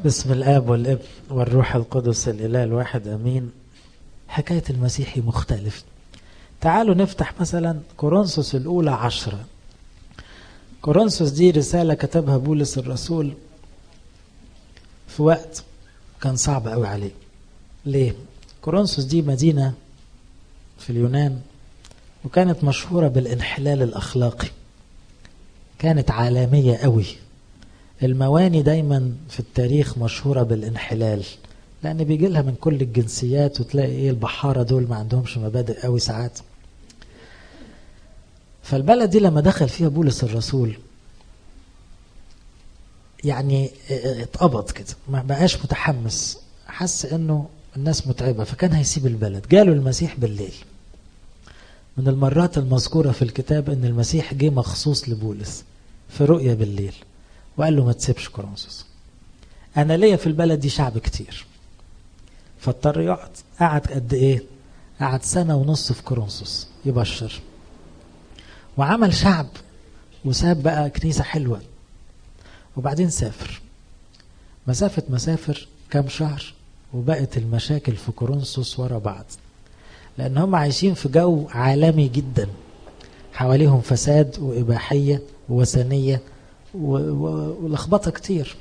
باسم الآب والابن والروح القدس الإله الواحد أمين. حكاية المسيحي مختلف. تعالوا نفتح مثلا كورنثوس الأولى 10. كورنثوس دي رسالة كتبها بولس الرسول في وقت كان صعب قوي عليه. ليه؟ كورنثوس دي مدينة في اليونان، وكانت مشهورة بالانحلال الأخلاقي، كانت عالمية قوي. المواني دايما في التاريخ مشهورة بالانحلال، لأن بيجي لها من كل الجنسيات، وتلاقي البحارة دول ما عندهمش مبادئ قوي ساعات. فالبلد دي لما دخل فيها بولس الرسول يعني اتقبض كده، ما بقاش متحمس، حس انه الناس متعبة، فكان هيسيب البلد. جاله المسيح بالليل. من المرات المذكورة في الكتاب ان المسيح جه مخصوص لبولس في رؤية بالليل وقال له ما تسيبش كورنثوس، انا ليا في البلد دي شعب كتير. فاضطر يقعد. قعد قد ايه؟ قعد 1.5 سنة في كورنثوس يبشر، وعمل شعب، وساب بقى كنيسة حلوة، وبعدين سافر مسافر كام شهر، وبقت المشاكل في كورنثوس ورا بعض، لأن هم عايشين في جو عالمي جدا، حواليهم فساد وإباحية ووثنية ولخبطة كتير.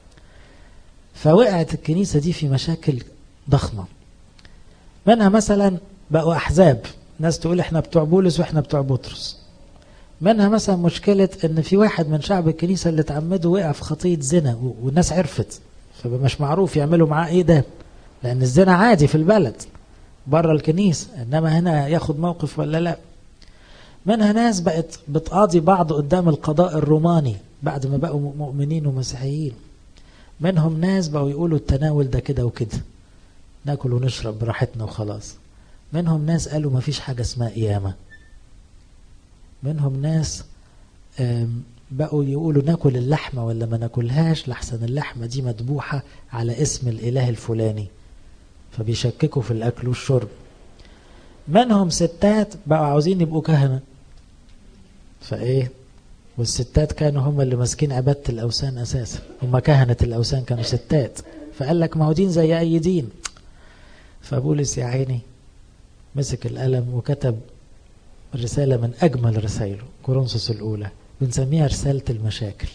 فوقعت الكنيسة دي في مشاكل ضخمة، منها مثلا بقوا أحزاب، ناس تقول احنا بتوع بولس واحنا بتوع بطرس. منها مثلا مشكلة ان في واحد من شعب الكنيسة اللي اتعمده وقع في خطية زنا، والناس عرفت، فمش معروف يعملوا معاه ايه ده، لان الزنا عادي في البلد بره الكنيسة، انما هنا ياخد موقف ولا لا. منها ناس بقت بتقاضي بعض قدام القضاء الروماني بعد ما بقوا مؤمنين ومسيحيين. منهم ناس بقوا يقولوا التناول ده كده وكده، ناكل ونشرب براحتنا وخلاص. منهم ناس قالوا ما فيش حاجة اسمها قيامة. منهم ناس بقوا يقولوا ناكل اللحمة ولا ما ناكلهاش، لحسن اللحمة دي مذبوحة على اسم الإله الفلاني، فبيشككوا في الأكل والشرب. منهم ستات بقوا عاوزين يبقوا كهنة، فإيه، والستات كانوا هم اللي ماسكين عبادة الأوثان أساسا، هم كهنة الأوثان كانوا ستات، فقال لك ما هو دين زي أي دين. فبولس يا عيني مسك القلم وكتب رسالة من أجمل رسائله، كورنثوس الأولى، بنسميها رسالة المشاكل.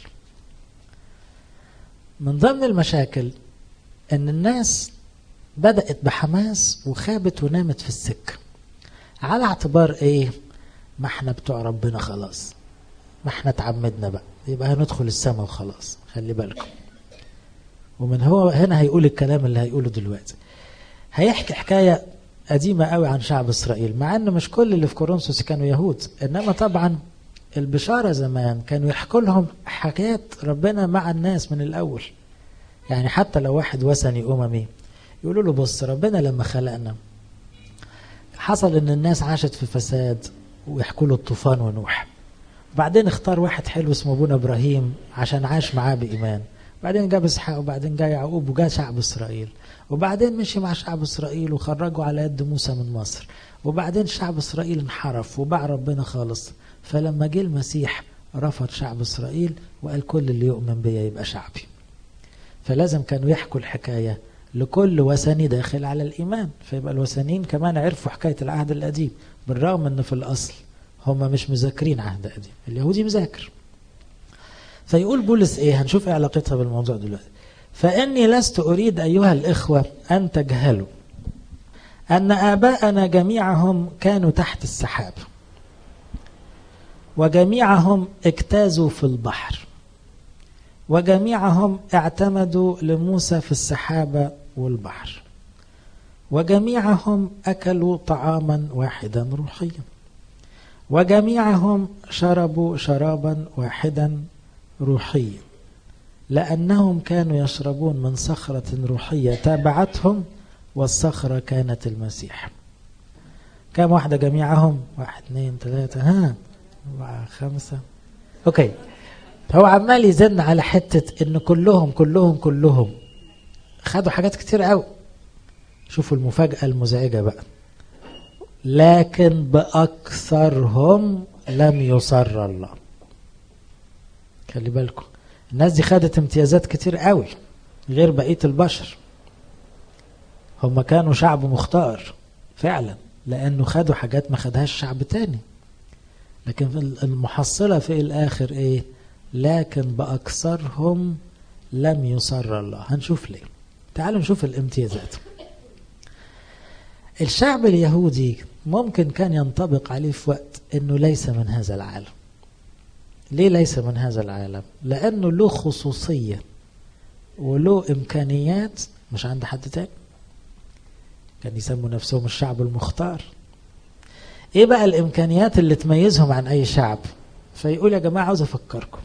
من ضمن المشاكل أن الناس بدأت بحماس وخابت ونامت في السكة، على اعتبار إيه؟ ما احنا بتوع ربنا خلاص، ما احنا اتعمدنا بقى، يبقى هندخل السماء وخلاص، خلي بالكم. ومن هو هنا هيقول الكلام اللي هيقوله دلوقتي. هيحكي حكاية قديمة قوي عن شعب إسرائيل، مع أن مش كل اللي في كورنثوس كانوا يهود، إنما طبعا البشارة زمان كانوا يحكوا لهم حكايات ربنا مع الناس من الأول. يعني حتى لو واحد وثني أممي يقولوا له بص، ربنا لما خلقنا حصل إن الناس عاشت في فساد، ويحكوا له الطوفان ونوح. بعدين اختار واحد حلو اسمه أبونا إبراهيم عشان عاش معاه بإيمان، بعدين جاب إسحاق، وبعدين جاء يعقوب، وجاء شعب إسرائيل، وبعدين مشي مع شعب إسرائيل وخرجوا على يد موسى من مصر، وبعدين شعب إسرائيل انحرف وباع ربنا خالص. فلما جه المسيح رفض شعب إسرائيل وقال كل اللي يؤمن بيا يبقى شعبي. فلازم كانوا يحكوا الحكاية لكل وثني داخل على الإيمان، فيبقى الوثنيين كمان عرفوا حكاية العهد القديم، بالرغم أن في الأصل هم مش مذاكرين عهد قديم، اليهودي مذاكر. فيقول بولس إيه؟ هنشوف إيه علاقتها بالموضوع دلوقتي. فإني لست أريد أيها الإخوة أن تجهلوا أن آباءنا جميعهم كانوا تحت السحاب، وجميعهم اجتازوا في البحر، وجميعهم اعتمدوا لموسى في السحابة والبحر، وجميعهم أكلوا طعاما واحدا روحيا، وجميعهم شربوا شرابا واحدا روحيا، لأنهم كانوا يشربون من صخرة روحية تابعتهم، والصخرة كانت المسيح. كم واحدة جميعهم؟ 1 2 3 4 5. أوكي، هو عمال يزن على حتة إن كلهم كلهم كلهم خدوا حاجات كتير قوي. شوفوا المفاجأة المزعجة بقى، لكن بأكثرهم لم يصر الله. خلي بالكم، الناس دي خدت امتيازات كتير قوي، غير بقية البشر. هم كانوا شعب مختار فعلا، لأنه خدوا حاجات ما خدهاش شعب تاني. لكن المحصلة في الآخر إيه؟ لكن بأكثرهم لم يسر الله. هنشوف ليه. تعالوا نشوف الامتيازات. الشعب اليهودي ممكن كان ينطبق عليه في وقت أنه ليس من هذا العالم. ليه ليس من هذا العالم؟ لأنه له خصوصية وله إمكانيات مش عند حد تاني. كان يسموا نفسهم الشعب المختار. ايه بقى الامكانيات اللي تميزهم عن اي شعب؟ فيقول يا جماعة عاوز افكركم.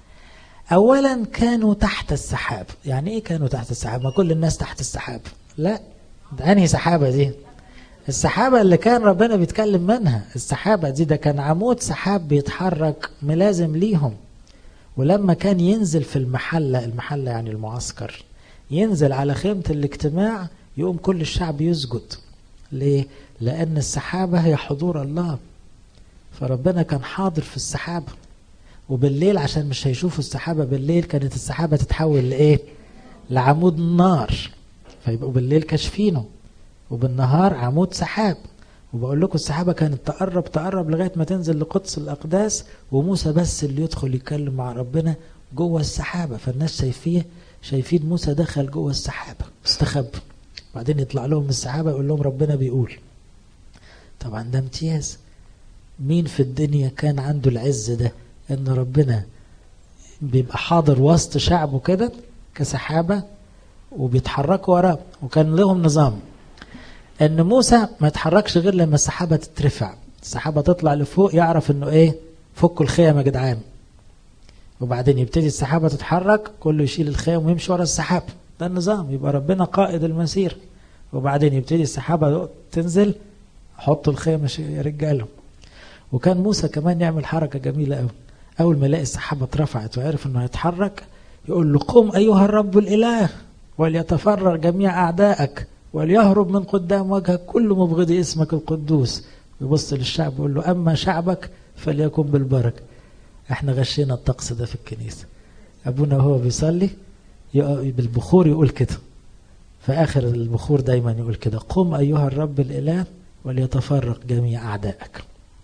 اولا كانوا تحت السحاب. يعني ايه كانوا تحت السحاب؟ ما كل الناس تحت السحاب. لا، ده انهي سحابة دي؟ السحابة اللي كان ربنا بيتكلم منها. السحابة دي ده كان عمود سحاب بيتحرك ملازم ليهم. ولما كان ينزل في المحلة يعني المعسكر، ينزل على خيمة الاجتماع، يقوم كل الشعب يسجد. ليه؟ لأن السحابة هي حضور الله. فربنا كان حاضر في السحابة. وبالليل عشان مش هيشوفوا السحابة بالليل، كانت السحابة تتحول لإيه؟ لعمود نار، فيبقوا بالليل كاشفينه، وبالنهار عمود سحاب. وبقول لكم السحابة كانت تقرب لغاية ما تنزل لقدس الأقداس، وموسى بس اللي يدخل يتكلم مع ربنا جوه السحابة. فالناس شايفين موسى دخل جوه السحابة استخبى، بعدين يطلع لهم من السحابة يقول لهم ربنا بيقول. طبعا ده امتياز. مين في الدنيا كان عنده العز ده؟ ان ربنا بيبقى حاضر وسط شعبه كده كسحابة وبيتحركوا وراه. وكان لهم نظام ان موسى ما يتحركش غير لما السحابة تترفع. السحابة تطلع لفوق يعرف انه ايه؟ فكوا الخيم يا جدعان. وبعدين يبتدي السحابة تتحرك، كله يشيل الخيم ويمشي ورا السحابة. ده النظام. يبقى ربنا قائد المسير. وبعدين يبتدي السحابة تنزل، حطوا الخيمة يا رجاله. وكان موسى كمان يعمل حركة جميلة قوي. أول ما يلاقي السحابة اترفعت وعرف إنه هيتحرك، يقول له قم أيها الرب الإله وليتفرغ جميع أعدائك وليهرب من قدام وجهك كل مبغضي اسمك القدوس. ويبص للشعب يقول له أما شعبك فليكن بالبركة. احنا غشينا الطقس ده في الكنيسة. أبونا وهو بيصلي بالبخور يقول كده، في آخر البخور دايما يقول كده: قم أيها الرب الإله وليتفرق جميع أعدائك،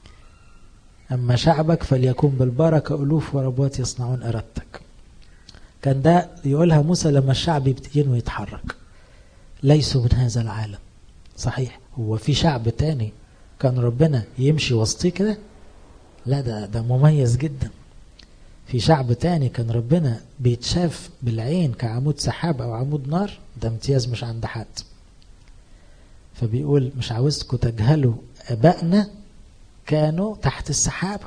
أما شعبك فليكن بالبركة ألوف وربوات يصنعون إرادتك. كان ده يقولها موسى لما الشعب يبتدين يتحرك. ليسوا من هذا العالم. صحيح هو في شعب تاني كان ربنا يمشي وسطيه كده؟ لا، ده مميز جدا. في شعب تاني كان ربنا بيتشاف بالعين كعمود سحاب أو عمود نار. ده امتياز مش عند حد. فبيقول مش عاوزكم تجهلوا أبائنا كانوا تحت السحابة.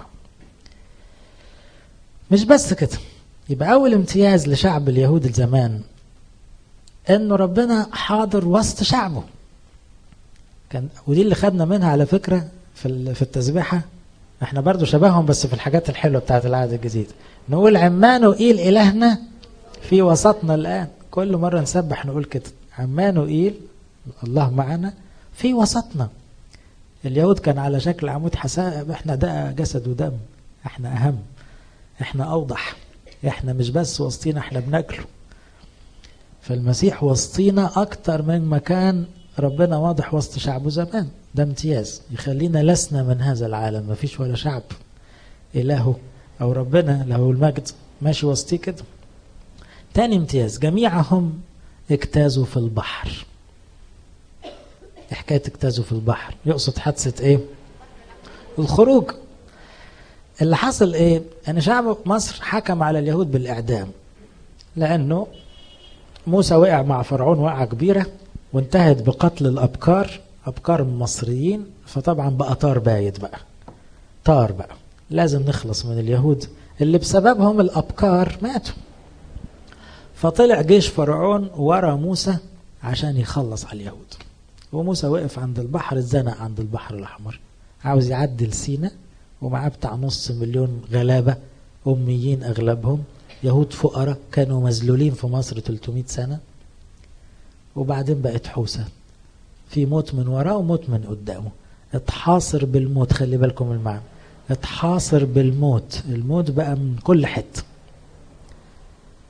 مش بس كده، يبقى أول امتياز لشعب اليهود الزمان أنه ربنا حاضر وسط شعبه. ودي اللي خدنا منها على فكرة في التسبيحة. احنا برضو شبههم بس في الحاجات الحلوة بتاعت العهد الجديد. نقول عمانوئيل إلهنا في وسطنا الآن. كل مرة نسبح نقول كده: عمانوئيل الله معنا في وسطنا. اليهود كان على شكل عمود حساء، احنا ده جسد ودم، احنا أهم، احنا أوضح، احنا مش بس وسطينا، احنا بناكله. فالمسيح وسطينا أكتر من مكان ربنا واضح وسط شعبه زمان. ده امتياز يخلينا لسنا من هذا العالم. مفيش ولا شعب إلهه أو ربنا له المجد ماشي وسطيه كده. تاني امتياز: جميعهم اجتازوا في البحر. حكاية اجتازوا في البحر يقصد حادثة ايه؟ الخروج. اللي حصل ايه؟ ان شعب مصر حكم على اليهود بالإعدام، لأنه موسى وقع مع فرعون وقعة كبيرة وانتهت بقتل الأبكار، أبكار المصريين. فطبعا بقى طار بايد بقى لازم نخلص من اليهود اللي بسببهم الأبكار ماتوا. فطلع جيش فرعون ورا موسى عشان يخلص على اليهود. وموسى وقف عند البحر، اتزنق عند البحر الأحمر، عاوز يعدي لسينا، ومعاه بتاع 500,000 غلابة أميين أغلبهم، يهود فقراء كانوا مذلولين في مصر 300 سنة. وبعدين بقت حوسة، في موت من وراه وموت من قدامه. اتحاصر بالموت. خلي بالكم المعنى، اتحاصر بالموت. الموت بقى من كل حتة.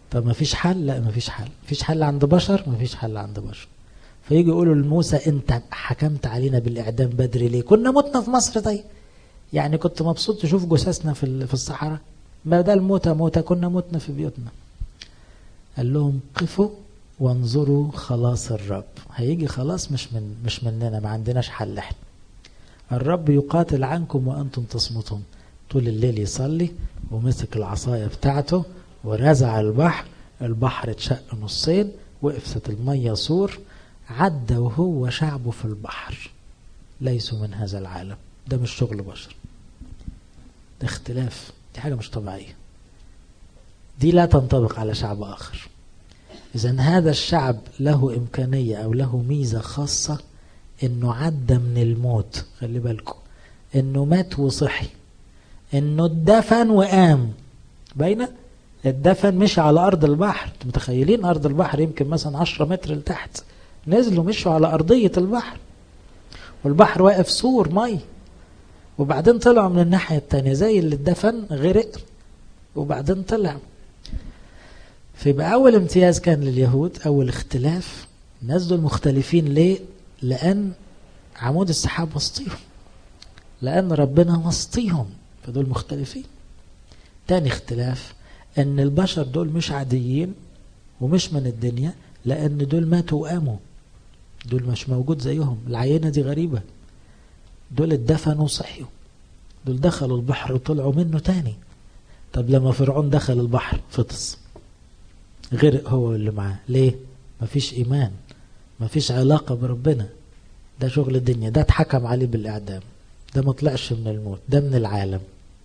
طب ما فيش حل؟ لا ما فيش حل. فيش حل عند بشر؟ ما فيش حل عند بشر. فيجي يقولوا لموسى انت حكمت علينا بالاعدام بدري ليه؟ كنا متنا في مصر. طيب يعني كنت مبسوط تشوف جثثنا في الصحراء؟ بدل موتة كنا متنا في بيوتنا. قال لهم قفوا وانظروا خلاص الرب. هيجي خلاص مش مننا، ما عندناش حل احنا. الرب يقاتل عنكم وانتم تصمتون. طول الليل يصلي ومسك العصاية بتاعته ورزع البحر اتشق نصين، وقفت المية سور، عدى وهو شعبه في البحر. ليسوا من هذا العالم. ده مش شغل بشر، ده اختلاف، دي حاجة مش طبيعية، دي لا تنطبق على شعب آخر. إذن هذا الشعب له إمكانية أو له ميزة خاصة، إنه عدى من الموت. خلي بالكم إنه مات وصحي، إنه اتدفن وقام. باينة الدفن مش على أرض البحر. انتم متخيلين أرض البحر يمكن مثلا 10 متر لتحت، نزلوا مشوا على أرضية البحر، والبحر واقف سور مي، وبعدين طلعوا من الناحية التانية زي اللي اتدفن غرق وبعدين طلع. فيبقى أول امتياز كان لليهود، أول اختلاف. الناس دول مختلفين ليه؟ لأن عمود السحاب وسطيهم، لأن ربنا وسطيهم، فدول مختلفين. تاني اختلاف أن البشر دول مش عاديين ومش من الدنيا، لأن دول ماتوا وقاموا، دول مش موجود زيهم. العينة دي غريبة، دول اتدفنوا وصحيوا، دول دخلوا البحر وطلعوا منه تاني. طب لما فرعون دخل البحر فطس، غرق هو اللي معاه. ليه؟ مفيش إيمان، مفيش علاقة بربنا. ده شغل الدنيا، ده اتحكم عليه بالإعدام، ده ما طلعش من الموت، ده من العالم.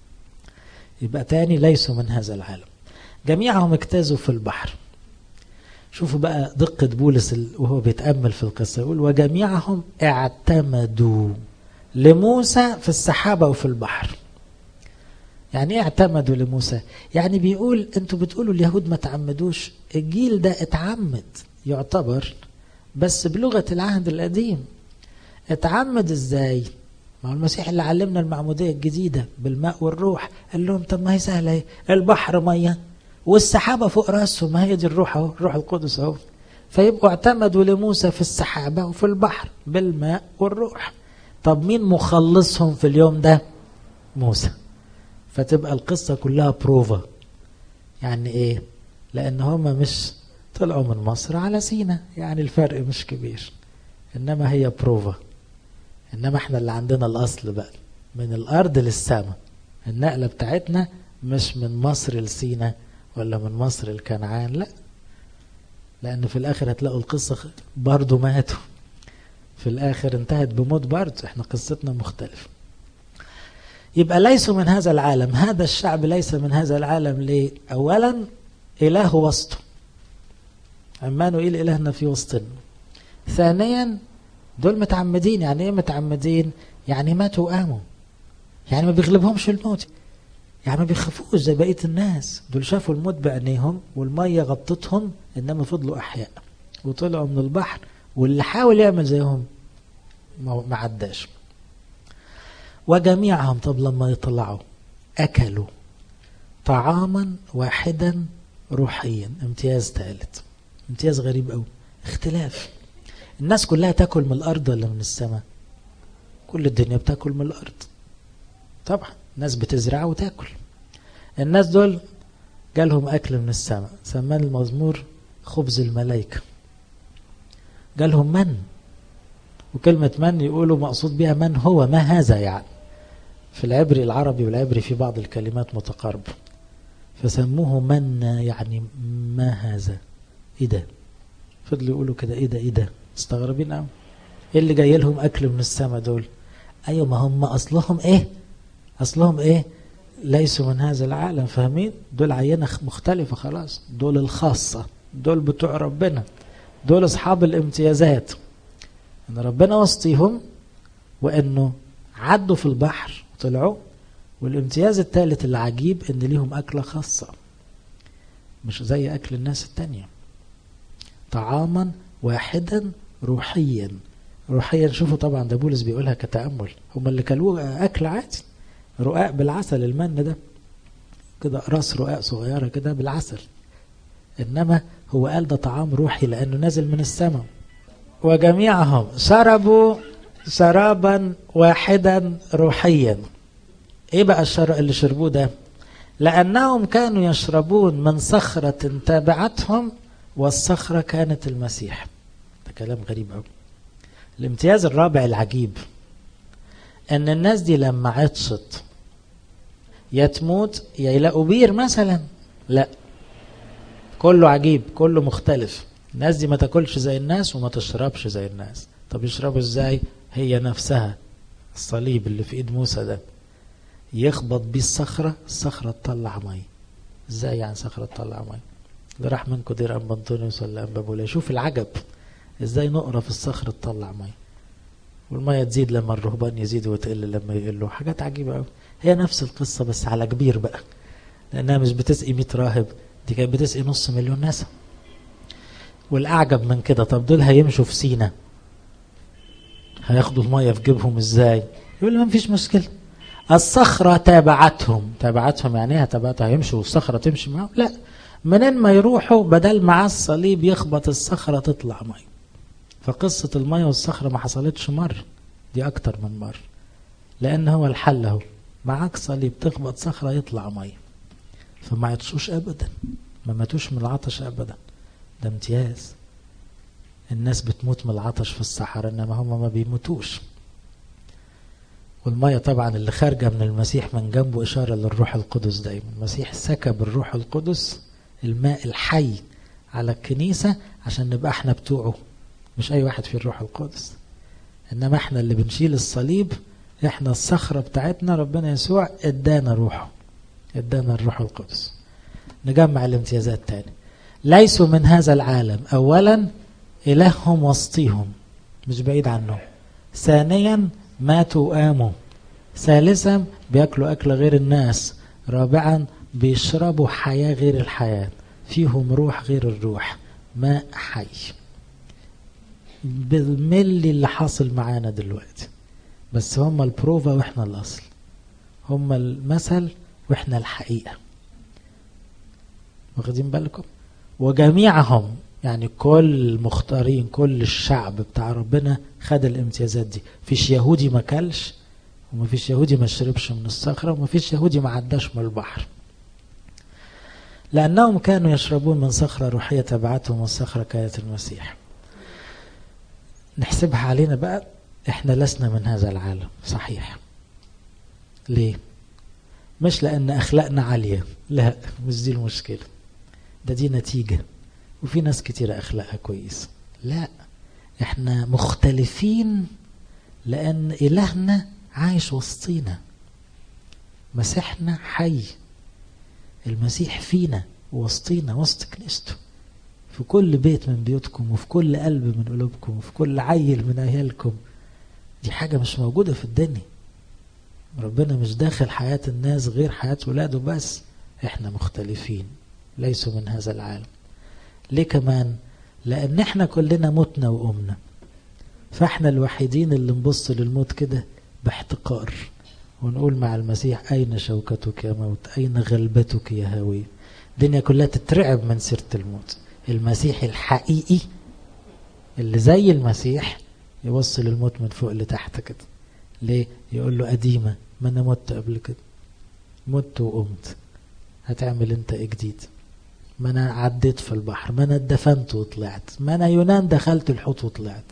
يبقى تاني ليسوا من هذا العالم. جميعهم اجتازوا في البحر. شوفوا بقى دقة بولس وهو بيتأمل في القصة، يقول وجميعهم اعتمدوا لموسى في السحابة وفي البحر. يعني ايه اعتمدوا لموسى؟ يعني بيقول انتوا بتقولوا اليهود ما تعمدوش، الجيل ده اتعمد يعتبر، بس بلغة العهد القديم. اتعمد ازاي؟ ما هو المسيح اللي علمنا المعمودية الجديدة بالماء والروح. قال لهم طب ما هي سهلة ايه؟ البحر مية والسحابة فوق راسهم، ما هي دي الروح اهو، الروح القدس اهو. فيبقوا اعتمدوا لموسى في السحابة وفي البحر بالماء والروح. طب مين مخلصهم في اليوم ده؟ موسى. فتبقى القصة كلها بروفا. يعني ايه؟ لان هم مش طلعوا من مصر على سينا، يعني الفرق مش كبير، انما هي بروفا. انما احنا اللي عندنا الاصل بقى، من الارض للسماء. النقلة بتاعتنا مش من مصر لسينا ولا من مصر لكنعان، لا، لان في الاخر هتلاقوا القصة برضو ماتوا، في الاخر انتهت بموت برضو. احنا قصتنا مختلفة. يبقى ليسوا من هذا العالم. هذا الشعب ليس من هذا العالم ليه؟ اولا اله وسطه، عمانوئيل إلهنا في وسطنا. ثانيا دول متعمدين. يعني ايه متعمدين؟ يعني ماتوا وقاموا، يعني ما بيغلبهمش الموت، يعني ما بيخافوش زي بقية الناس. دول شافوا الموت بعينيهم والمية غطتهم، انما فضلوا احياء وطلعوا من البحر، واللي حاول يعمل زيهم ما عداش. وجميعهم طب لما يطلعوا اكلوا طعاما واحدا روحيا. امتياز ثالث، امتياز غريب قوي، اختلاف. الناس كلها تاكل من الارض ولا من السماء؟ كل الدنيا بتاكل من الارض طبعا، الناس بتزرع وتاكل. الناس دول جالهم اكل من السماء، سماه المزمور خبز الملائكة. جالهم من، وكلمة من يقولوا مقصود بها من هو، ما هذا. يعني في العبري، العربي والعبري في بعض الكلمات متقاربة، فسموه من، يعني ما هذا، ايه ده؟ فضلوا يقولوا كده ايه ده ايه ده، استغربين قوي. ايه اللي جاي لهم اكل من السماء دول؟ ايوه ما هم اصلهم ايه؟ اصلهم ايه؟ ليسوا من هذا العالم. فاهمين؟ دول عينة مختلفة خلاص، دول الخاصة، دول بتوع ربنا، دول اصحاب الامتيازات، ان ربنا وسطيهم، وانه عدوا في البحر وطلعوا. والامتياز الثالث العجيب ان ليهم اكلة خاصة مش زي اكل الناس التانية. طعاما واحدا روحيا. روحيا شوفوا طبعا ده بولس بيقولها كتأمل، هم اللي كلوه اكل عادي، رقاق بالعسل، المن ده كده راس رقاق صغيرة كده بالعسل، إنما هو قال ده طعام روحي لأنه نازل من السماء. وجميعهم شربوا شرابا واحدا روحيا. ايه بقى الشراب اللي شربوه ده؟ لأنهم كانوا يشربون من صخرة تابعتهم، والصخرة كانت المسيح. ده كلام غريب قوي. الامتياز الرابع العجيب ان الناس دي لما عطشت يا تموت يا يلاقوا بير مثلا، لا، كله عجيب، كله مختلف. الناس دي ما تاكلش زي الناس وما تشربش زي الناس. طب يشربوا ازاي؟ هي نفسها الصليب اللي في ايد موسى ده يخبط بيه الصخرة، الصخرة تطلع مي. ازاي يعني صخرة تطلع مي؟ اللي راح منكم دير ام بنطونيوس ولا ام بابولا شوف العجب، ازاي نقرة في الصخرة تطلع مي، والمية تزيد لما الرهبان يزيدوا وتقل لما يقلوا. حاجات عجيبة قوي. هي نفس القصة بس على كبير بقى، لانها مش بتسقي 100 راهب، دي كانت بتسقي 500,000 ناس. والاعجب من كده، طب دول هيمشوا في سينا هياخدوا المية في جيبهم ازاي؟ يقول لي ما فيش مشكلة، الصخرة تابعتهم. تابعتهم يعني ايه تابعتهم؟ هيمشوا والصخرة تمشي معهم؟ لا، منين ما يروحوا بدل مع الصليب يخبط الصخرة تطلع مية. فقصة المية والصخرة ما حصلتش مرة، دي اكتر من مرة، لان هو الحل اهو، معاك صليب تخبط صخرة يطلع مية. فما عطشوش ابدا، ما ماتوش من العطش ابدا. ده امتياز. الناس بتموت من العطش في الصحراء، انما هم ما بيموتوش. والمية طبعا اللي خارجة من المسيح من جنبه إشارة للروح القدس. دايما المسيح سكب الروح القدس الماء الحي على الكنيسة عشان نبقى احنا بتوعه، مش أي واحد في الروح القدس، إنما احنا اللي بنشيل الصليب، احنا الصخرة بتاعتنا. ربنا يسوع ادانا روحه، ادانا الروح القدس. نجمع الامتيازات تاني. ليسوا من هذا العالم. أولا إلههم وسطيهم مش بعيد عنه. ثانيا ماتوا وقاموا. ثالثا بياكلوا أكل غير الناس. رابعا بيشربوا حياة غير الحياة، فيهم روح غير الروح، ماء حي بالملي اللي حاصل معانا دلوقتي. بس هم البروفا واحنا الأصل، هم المثل واحنا الحقيقة. واخدين بالكم؟ وجميعهم يعني كل المختارين، كل الشعب بتاع ربنا خد الامتيازات دي. فيش يهودي ما كلش، وما فيش يهودي ما شربش من الصخرة، وما فيش يهودي ما عداش من البحر، لأنهم كانوا يشربون من صخرة روحية تبعتهم، والصخرة كانت المسيح. نحسبها علينا بقى، احنا لسنا من هذا العالم صحيح. ليه؟ مش لأن أخلاقنا عالية، لا، مش دي المشكلة، دي نتيجة. وفي ناس كتير أخلاقها كويس، لا، احنا مختلفين لأن إلهنا عايش وسطينا، مسيحنا حي، المسيح فينا وسطينا، وسط كنيسته، في كل بيت من بيوتكم، وفي كل قلب من قلوبكم، وفي كل عيل من عيالكم. دي حاجة مش موجودة في الدنيا. ربنا مش داخل حياة الناس غير حياة ولاده بس. احنا مختلفين، ليسوا من هذا العالم. ليه كمان؟ لأن احنا كلنا متنا وقمنا، فاحنا الوحيدين اللي نبص للموت كده باحتقار ونقول مع المسيح أين شوكتك يا موت، أين غلبتك يا هاوي. الدنيا كلها تترعب من سيرة الموت. المسيح الحقيقي اللي زي المسيح يبص للموت من فوق لتحت كده. ليه؟ يقول له قديمة، ما أنا مت قبل كده، مت وقمت، هتعمل انت ايه جديد؟ ما أنا عديت في البحر، ما أنا اتدفنت وطلعت، ما أنا يونان دخلت الحوت وطلعت.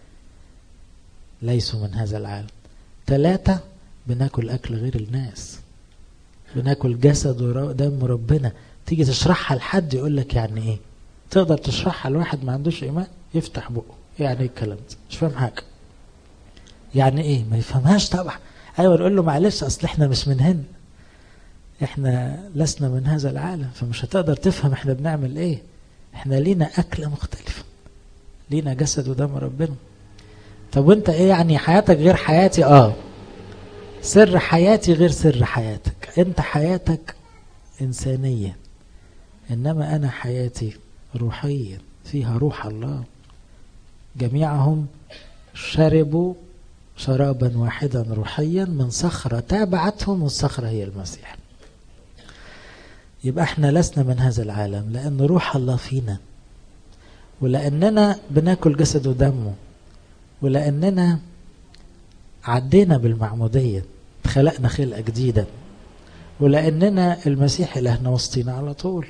ليسوا من هذا العالم. 3 بناكل أكل غير الناس، بناكل جسد ودم ربنا. تيجي تشرحها لحد يقول لك يعني ايه؟ تقدر تشرحها لواحد ما عندوش ايمان؟ يفتح بقه، يعني ايه الكلام ده؟ مش فاهم حاجه. يعني ايه؟ ما يفهمهاش طبعا. ايوه نقول له معلش، اصل احنا مش من هنا، احنا لسنا من هذا العالم، فمش هتقدر تفهم احنا بنعمل ايه. احنا لينا اكله مختلفه، لينا جسد ودم ربنا. طب وانت ايه يعني؟ حياتك غير حياتي. سر حياتي غير سر حياتك. انت حياتك انسانيه، انما انا حياتي روحيه، فيها روح الله. جميعهم شربوا شرابا واحدا روحيا من صخرة تابعتهم، والصخرة هي المسيح. يبقى احنا لسنا من هذا العالم، لأن روح الله فينا، ولأننا بناكل جسد ودمه، ولأننا عدينا بالمعمودية خلقنا خلقة جديدة، ولأننا المسيح إلهنا وسطينا على طول.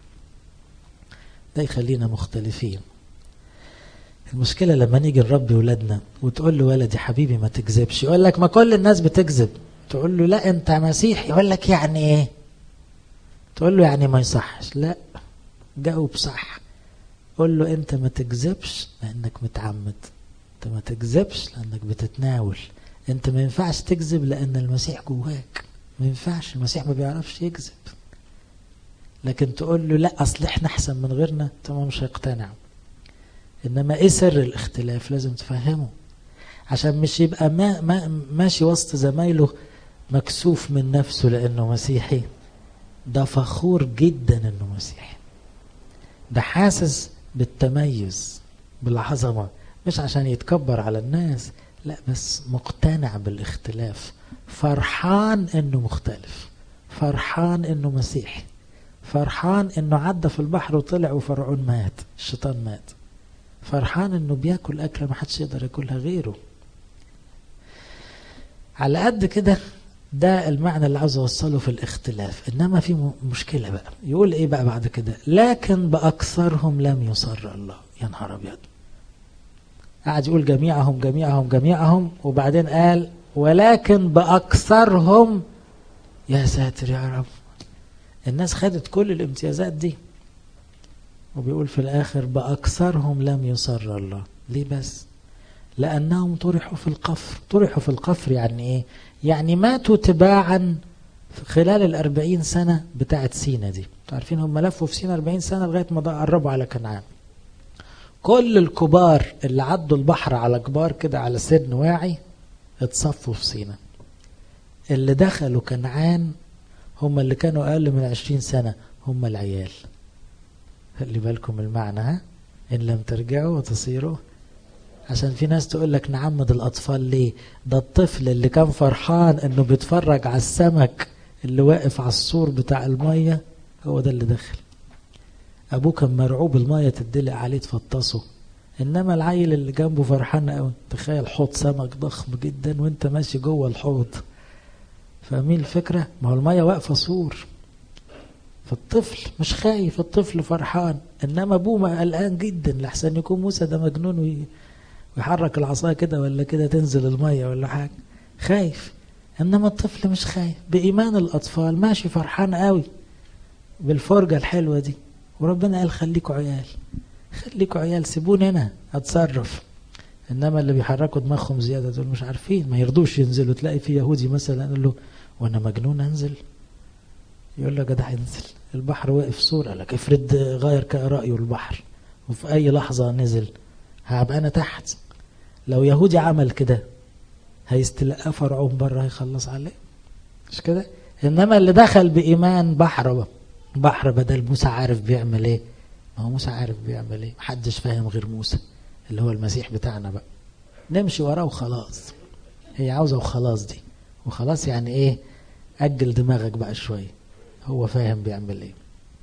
ده يخلينا مختلفين. المشكلة لما نيجي نربي ولادنا وتقول له ولدي حبيبي ما تكذبش، يقول لك ما كل الناس بتكذب. تقول له لا انت مسيح، يقول لك يعني ايه؟ تقول له يعني ما يصحش. لا، جاوب صح. قول له انت ما تكذبش لانك متعمد، انت ما تكذبش لانك بتتناول، انت ما ينفعش تكذب لان المسيح جواك، ما ينفعش، المسيح ما بيعرفش يكذب. لكن تقول له لا اصل احنا احسن من غيرنا، تمام مش هيقتنع. انما ايه سر الاختلاف؟ لازم تفهمه عشان مش يبقى ماشي وسط زمايله مكسوف من نفسه لانه مسيحي. ده فخور جدا انه مسيحي، ده حاسس بالتميز بالعظمة، مش عشان يتكبر على الناس، لا بس مقتنع بالاختلاف، فرحان انه مختلف، فرحان انه مسيحي، فرحان انه عدى في البحر وطلع وفرعون مات، الشيطان مات، فرحان انه بياكل اكله ما حدش يقدر ياكلها غيره. على قد كده ده المعنى اللي عاوز اوصله في الاختلاف. انما في مشكله بقى، يقول ايه بقى بعد كده؟ لكن باكثرهم لم يصر الله. يا نهار ابيض، قاعد يقول جميعهم جميعهم جميعهم، وبعدين قال ولكن باكثرهم. يا ساتر يا رب، الناس خدت كل الامتيازات دي، وبيقول في الاخر باكثرهم لم يصر الله. ليه بس؟ لانهم طرحوا في القفر. طرحوا في القفر يعني ايه؟ يعني ماتوا تباعا خلال 40 سنة بتاعت سينا دي. عارفين هم لفوا في سينا 40 سنة لغاية ما قربوا على كنعان. كل الكبار اللي عدوا البحر على كبار كده على سن واعي اتصفوا في سينا. اللي دخلوا كنعان هم اللي كانوا أقل من 20 سنة، هم العيال. خلي بالكم المعنى، ها؟ إن لم ترجعوا وتصيروا. عشان في ناس تقول لك نعمد الأطفال ليه؟ ده الطفل اللي كان فرحان إنه بيتفرج على السمك اللي واقف على السور بتاع المية، هو ده اللي دخل. أبوه كان مرعوب المية تدلق عليه تفطسه، إنما العيل اللي جنبه فرحان قوي. تخيل حوض سمك ضخم جدا وانت ماشي جوه الحوض، فاهمين الفكرة؟ ما هو المية واقفة سور، فالطفل مش خايف، الطفل فرحان. إنما أبوه قلقان جدا لحسن يكون موسى ده مجنون ويحرك العصا كده ولا كده تنزل المية ولا حاجة، خايف. إنما الطفل مش خايف، بإيمان الأطفال ماشي فرحان قوي بالفرجة الحلوة دي. وربنا قال خليكوا عيال، خليكوا عيال، سيبوني أنا أتصرف. إنما اللي بيحركوا دماغهم زيادة دول مش عارفين، ما يرضوش ينزلوا. تلاقي في يهودي مثلا يقول له وأنا مجنون أنزل؟ يقول له جدع انزل، البحر واقف سور. قال لك افرض غير رأيه البحر وفي أي لحظة نزل، هبقى أنا تحت. لو يهودي عمل كده هيستلقى فرعون بره هيخلص عليه، مش كده؟ إنما اللي دخل بإيمان بحر بدل موسى عارف بيعمل ايه. ما هو موسى عارف بيعمل ايه، محدش فاهم غير موسى اللي هو المسيح بتاعنا بقى. نمشي وراه وخلاص، هي عاوزة وخلاص دي. وخلاص يعني ايه؟ أجل دماغك بقى شوية، هو فاهم بيعمل ايه.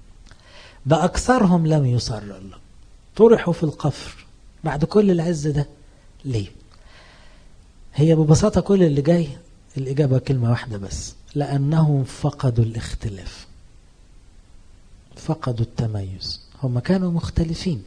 بأكثرهم لم يصر الله، طرحوا في القفر بعد كل العز ده. ليه؟ هي ببساطة كل اللي جاي الإجابة كلمة واحدة بس: لأنهم فقدوا الاختلاف، فقدوا التميز. هم كانوا مختلفين،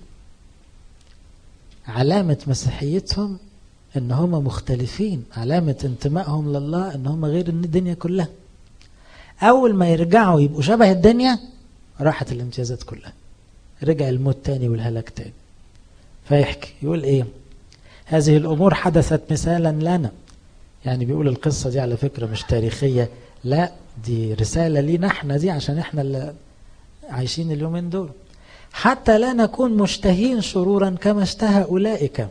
علامة مسيحيتهم ان هم مختلفين، علامة انتمائهم لله ان هم غير الدنيا كلها. اول ما يرجعوا يبقوا شبه الدنيا راحت الامتيازات كلها، رجع الموت تاني والهلاك تاني. فيحكي يقول ايه؟ هذه الامور حدثت مثالا لنا. يعني بيقول القصة دي على فكرة مش تاريخية، لا دي رسالة لينا احنا، دي عشان احنا اللي عايشين اليومين دول. حتى لا نكون مشتهين شرورا كما اشتهى أولئك.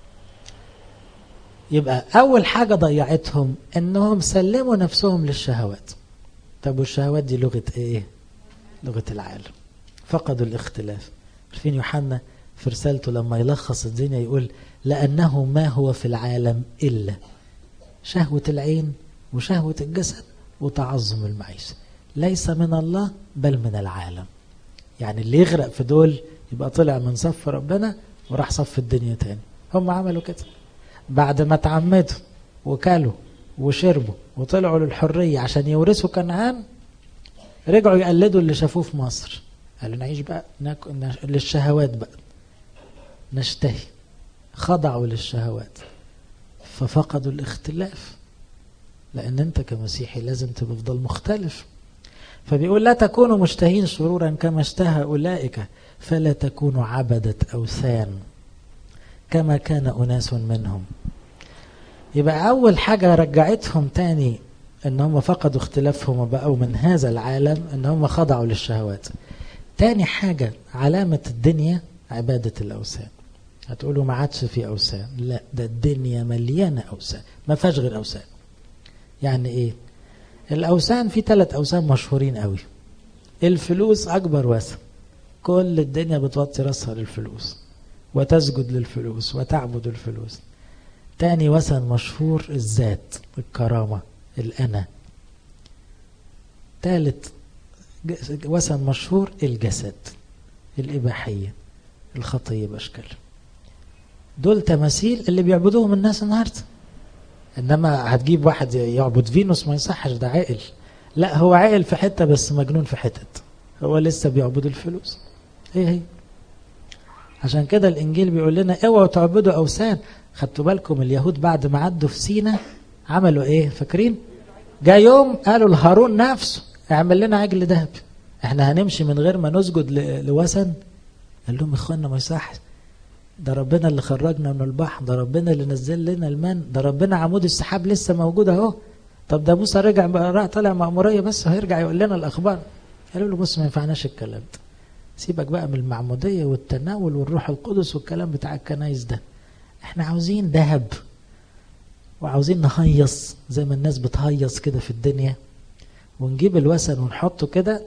يبقى أول حاجة ضيعتهم أنهم سلموا نفسهم للشهوات. طب والشهوات دي لغة إيه؟ لغة العالم. فقدوا الاختلاف. عارفين يوحنا في رسالته لما يلخص الدنيا يقول لأنه ما هو في العالم إلا شهوة العين وشهوة الجسد وتعظم المعيشة. ليس من الله بل من العالم. يعني اللي يغرق في دول يبقى طلع من صف ربنا وراح صف الدنيا تاني. هم عملوا كده بعد ما تعمدوا وكلوا وشربوا وطلعوا للحرية عشان يورثوا كنعان، رجعوا يقلدوا اللي شافوه في مصر. قالوا نعيش بقى للشهوات بقى، نشتهي، خضعوا للشهوات ففقدوا الاختلاف. لأن أنت كمسيحي لازم تفضل مختلف. فبيقول لا تكونوا مشتهين شرورا كما اشتهى أولئك، فلا تكونوا عبدة أوثان كما كان أناس منهم. يبقى أول حاجة رجعتهم تاني ان هم فقدوا اختلافهم وبقوا من هذا العالم، ان هم خضعوا للشهوات. تاني حاجة علامة الدنيا عبادة الأوثان. هتقولوا ما عادش في أوثان، لا ده الدنيا مليانة أوثان، ما فيهاش غير أوثان. يعني ايه الأوثان؟ في 3 أوثان مشهورين قوي. الفلوس أكبر وثن، كل الدنيا بتوطي راسها للفلوس وتسجد للفلوس وتعبد الفلوس. تاني وثن مشهور الذات، الكرامة، الأنا. ثالث وثن مشهور الجسد، الإباحية، الخطية بأشكال. دول تماثيل اللي بيعبدوهم الناس النهاردة. إنما هتجيب واحد يعبد فينوس ما يصحش، ده عاقل. لا هو عاقل في حتة بس مجنون في حتة، هو لسه بيعبد الفلوس. هي عشان كده الإنجيل بيقول لنا اوعوا تعبدوا أوثان. خدتوا بالكم اليهود بعد ما عدوا في سينا عملوا ايه؟ فاكرين؟ جاء يوم قالوا لهارون نفسه اعمل لنا عجل ذهب، احنا هنمشي من غير ما نسجد لوثن؟ قال لهم اخوانا ما يصحش، ده ربنا اللي خرجنا من البحر، ده ربنا اللي نزل لنا المن، ده ربنا عمود السحاب لسه موجود اهو. طب ده موسى رجع بقى طلع مأمورية بس هيرجع يقول لنا الأخبار. قالوا له بص ما ينفعناش الكلام ده، سيبك بقى من المعمودية والتناول والروح القدس والكلام بتاع الكنايس ده، احنا عاوزين ذهب وعاوزين نهيص زي ما الناس بتهيص كده في الدنيا، ونجيب الوثن ونحطه كده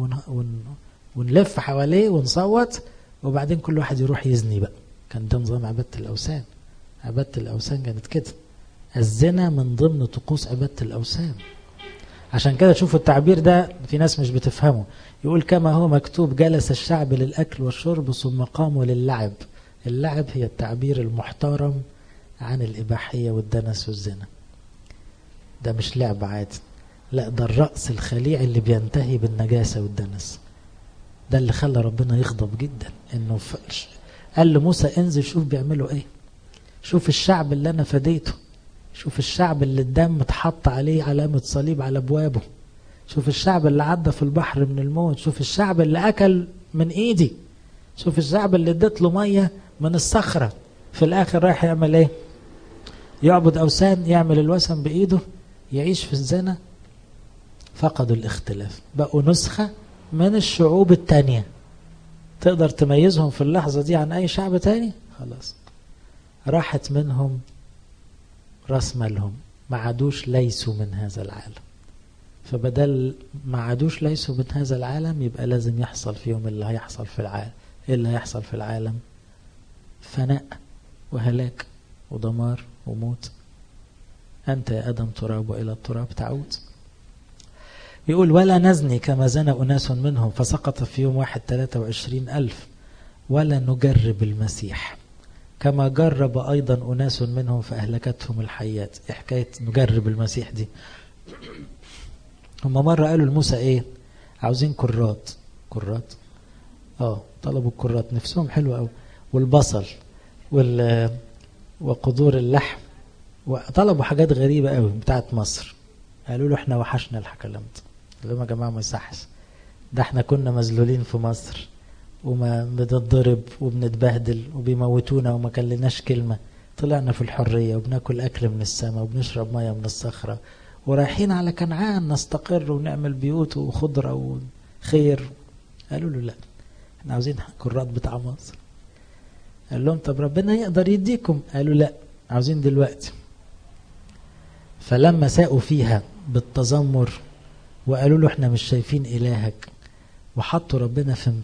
ونلف حواليه ونصوت، وبعدين كل واحد يروح يزني بقى. كان ده نظام عبادة الأوثان. عبادة الأوثان كانت كده، الزنا من ضمن طقوس عبادة الأوثان. عشان كده تشوفوا التعبير ده في ناس مش بتفهمه، يقول كما هو مكتوب جلس الشعب للأكل والشرب ثم قاموا للعب. اللعب هي التعبير المحترم عن الإباحية والدنس والزنا. ده مش لعب عادي، لا ده الرأس الخليع اللي بينتهي بالنجاسة والدنس. ده اللي خلى ربنا يغضب جدا، انه قال لموسى انزل شوف بيعملوا ايه، شوف الشعب اللي انا فديته، شوف الشعب اللي الدم اتحط عليه علامة صليب على ابوابه، شوف الشعب اللي عدى في البحر من الموت، شوف الشعب اللي اكل من ايدي، شوف الشعب اللي اديت له مية من الصخرة. في الاخر رايح يعمل ايه؟ يعبد اوثان، يعمل الوثن بايده، يعيش في الزنا. فقدوا الاختلاف، بقوا نسخة من الشعوب التانية. تقدر تميزهم في اللحظة دي عن اي شعب تاني؟ خلاص راحت منهم راس مالهم، ما عادوش ليسوا من هذا العالم. فبدل ما عادوش ليسوا من هذا العالم يبقى لازم يحصل فيهم اللي هيحصل في العالم. ايه اللي هيحصل في العالم؟ فناء وهلاك ودمار وموت. أنت يا آدم تراب وإلى التراب تعود. يقول ولا نزني كما زنى أناس منهم فسقط في يوم واحد 23,000، ولا نجرب المسيح كما جرب أيضا أناس منهم فأهلكتهم الحيات. إيه حكاية نجرب المسيح دي؟ هم مرة قالوا لموسى إيه؟ عاوزين كرات. طلبوا الكرات، نفسهم حلوة أوي، والبصل وقدور اللحم، وطلبوا حاجات غريبة أوي بتاعت مصر. قالوا له احنا وحشنا الكلام ده. قالوا لهم يا جماعة ما يصحش، ده احنا كنا مذلولين في مصر وما بنتضرب وبنتبهدل وبيموتونا وما كلناش كلمة، طلعنا في الحرية وبناكل أكل من السماء وبنشرب مية من الصخرة ورايحين على كنعان نستقر ونعمل بيوت وخضرة وخير. قالوا له لا، احنا عاوزين كرات بتاع مصر. قال لهم طب ربنا يقدر يديكم. قالوا لا، عاوزين دلوقتي. فلما ساقوا فيها بالتذمر وقالوا له احنا مش شايفين إلهك، وحطوا ربنا في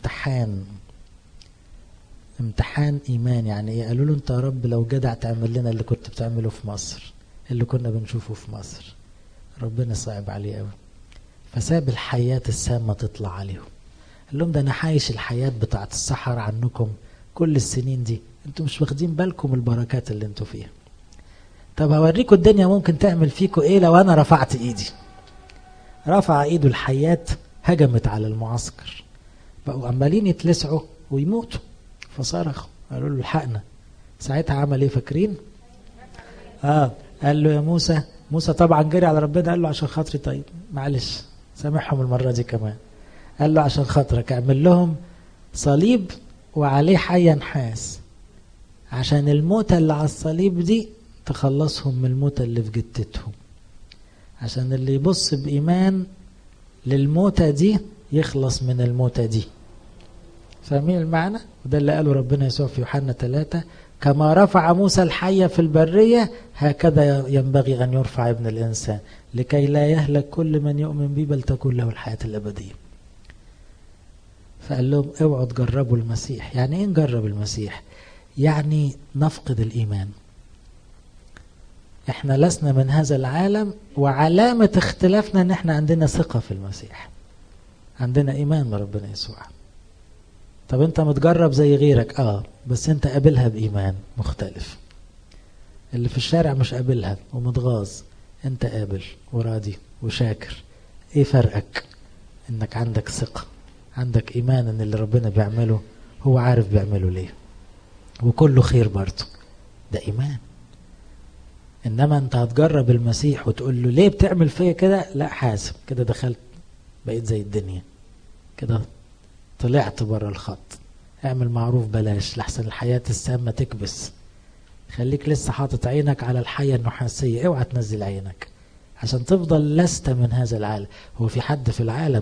امتحان إيمان. يعني ايه؟ قالوا له انت يا رب لو جدع تعمل لنا اللي كنت بتعمله في مصر، اللي كنا بنشوفه في مصر. ربنا صعب عليه قوي، فساب الحيات السامة تطلع عليهم. قال لهم ده أنا حايش الحياة بتاعت الصحراء عنكم كل السنين دي، انتوا مش واخدين بالكم البركات اللي انتوا فيها. طب هوريكم الدنيا ممكن تعمل فيكم ايه لو انا رفعت ايدي. رفع ايده الحيات، هجمت على المعسكر، بقوا عمالين يتلسعوا ويموتوا، فصرخوا قالوا له الحقنا. ساعتها عمل ايه فاكرين؟ قال له يا موسى. موسى طبعا جري على ربنا، قال له عشان خاطري طيب معلش سامحهم المرة دي كمان. قال له عشان خاطرك اعمل لهم صليب وعليه حية نحاس، عشان الموتة اللي على الصليب دي تخلصهم من الموتة اللي في جتتهم، عشان اللي يبص بإيمان للموتة دي يخلص من الموتة دي. فاهمين المعنى؟ وده اللي قاله ربنا يسوع في يوحنا 3: كما رفع موسى الحية في البرية هكذا ينبغي أن يرفع ابن الإنسان لكي لا يهلك كل من يؤمن به بل تكون له الحياة الأبدية. فقال لهم اوعوا تجربوا المسيح. يعني ايه نجرب المسيح؟ يعني نفقد الإيمان. احنا لسنا من هذا العالم، وعلامة اختلافنا ان احنا عندنا ثقة في المسيح، عندنا إيمان بربنا يسوع. طب انت متجرب زي غيرك، بس انت قابلها بإيمان مختلف. اللي في الشارع مش قابلها ومتغاظ، انت قابل وراضي وشاكر. ايه فرقك؟ انك عندك ثقة، عندك إيمان ان اللي ربنا بيعمله هو عارف بيعمله ليه، وكله خير برضه. ده إيمان. إنما أنت هتجرب المسيح وتقول له ليه بتعمل فيا كده؟ لا حاسب كده، دخلت بقيت زي الدنيا كده، طلعت بره الخط. اعمل معروف بلاش لحسن الحياة السامة تكبس. خليك لسه حاطط عينك على الحياة النحاسية، اوعى تنزل عينك عشان تفضل لست من هذا العالم. هو في حد في العالم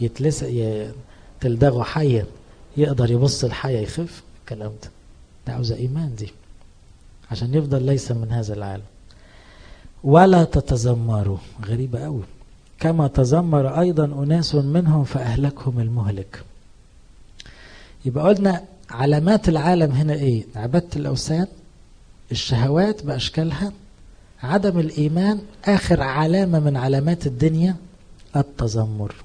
تلدغه حية يقدر يبص الحياة يخف؟ الكلام ده عاوزة إيمان دي عشان يفضل ليس من هذا العالم. ولا تتذمروا، غريبة قوي، كما تذمر أيضا أناس منهم فأهلكهم المهلك. يبقى قلنا علامات العالم هنا إيه؟ عبادة الأوثان، الشهوات بأشكالها، عدم الإيمان، آخر علامة من علامات الدنيا التذمر.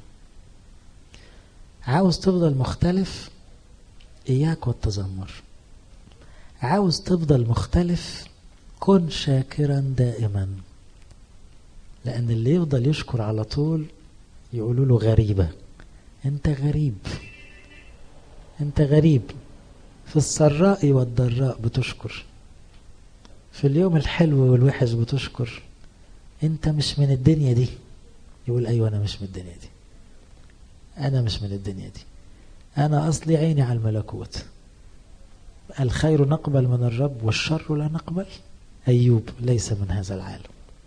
عاوز تفضل مختلف؟ إياك والتذمر. عاوز تفضل مختلف؟ كن شاكرا دائما، لأن اللي يفضل يشكر على طول يقولوا له غريبة. انت غريب، انت غريب. في السراء والضراء بتشكر، في اليوم الحلو والوحش بتشكر. انت مش من الدنيا دي. يقول ايوه انا مش من الدنيا دي، انا مش من الدنيا دي، انا اصلي عيني على الملكوت. الخير نقبل من الرب والشر لا نقبل. أيوب ليس من هذا العالم.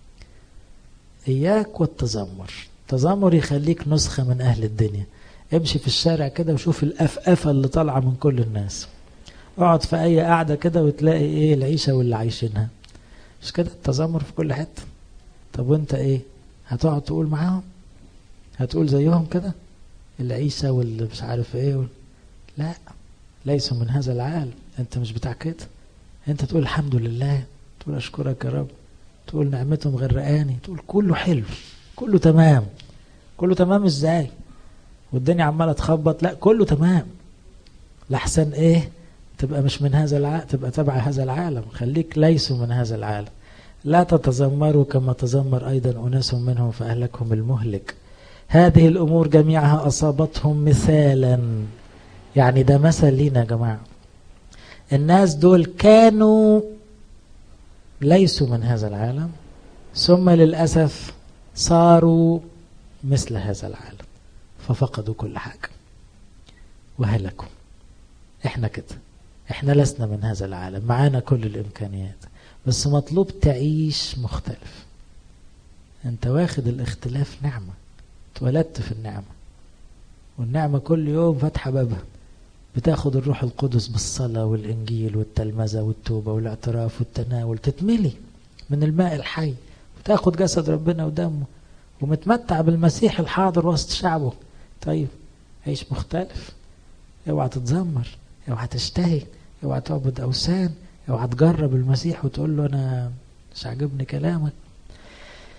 إياك والتذمر. التذمر يخليك نسخة من أهل الدنيا. امشي في الشارع كده وشوف الأفأفة اللي طالعة من كل الناس. اقعد في أي قاعدة كده وتلاقي إيه العيشة واللي عايشينها. مش كده التذمر في كل حتة؟ طب وانت إيه؟ هتقعد تقول معاهم؟ هتقول زيهم كده العيشة واللي مش عارف إيه لا، ليسوا من هذا العالم. انت مش بتاع كده. انت تقول الحمد لله، تقول اشكرك يا رب، تقول نعمته مغرقاني، تقول كله حلو، كله تمام. كله تمام ازاي والدنيا عماله تخبط؟ لا كله تمام. لحسن ايه؟ تبقى مش من هذا العالم، تبقى تبع هذا العالم. خليك ليسوا من هذا العالم. لا تتذمروا كما تذمر ايضا اناس منهم فاهلكهم المهلك. هذه الامور جميعها اصابتهم مثالا. يعني ده مثل لينا يا جماعه. الناس دول كانوا ليسوا من هذا العالم، ثم للأسف صاروا مثل هذا العالم ففقدوا كل حاجة وهلكوا. احنا كده، احنا لسنا من هذا العالم، معانا كل الإمكانيات، بس مطلوب تعيش مختلف. انت واخد الاختلاف نعمة، اتولدت في النعمة، والنعمة كل يوم فاتحة بابها. بتاخد الروح القدس بالصلاة والإنجيل والتلمذة والتوبة والاعتراف والتناول، تتملي من الماء الحي، وتاخد جسد ربنا ودمه، ومتمتع بالمسيح الحاضر وسط شعبه. طيب عيش مختلف. اوعى تتذمر، اوعى تشتهي، اوعى تعبد أوثان، اوعى تجرب المسيح وتقول له أنا مش عاجبني كلامك.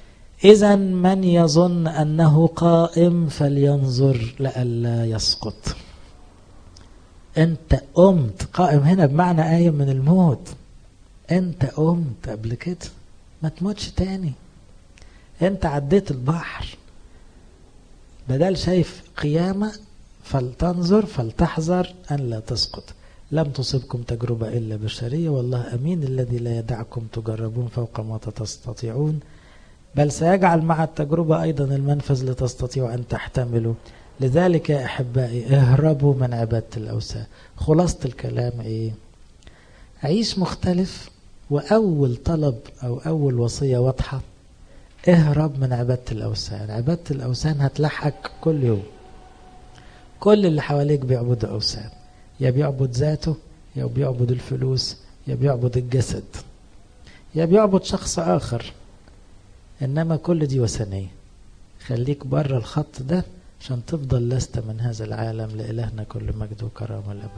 إذا من يظن أنه قائم فلينظر لئلا يسقط. أنت قمت، قائم هنا بمعنى قايم من الموت. أنت قمت قبل كده، ما تموتش تاني. أنت عديت البحر، بدل شايف قيامة فلتنظر فلتحذر أن لا تسقط. لم تصبكم تجربة إلا بشرية والله أمين الذي لا يدعكم تجربون فوق ما تستطيعون، بل سيجعل مع التجربة أيضا المنفذ لتستطيعوا أن تحتملوا. لذلك يا أحبائي اهربوا من عبادة الأوثان. خلاصة الكلام إيه؟ عيش مختلف. وأول طلب أو أول وصية واضحة، اهرب من عبادة الأوثان. عبادة الأوثان هتلحقك كل يوم. كل اللي حواليك بيعبدوا أوثان، يا بيعبد ذاته، يا بيعبد الفلوس، يا بيعبد الجسد، يا بيعبد شخص آخر. إنما كل دي وثنية. خليك بره الخط ده عشان تفضل لست من هذا العالم. لإلهنا كل مجد وكرامة الأبد.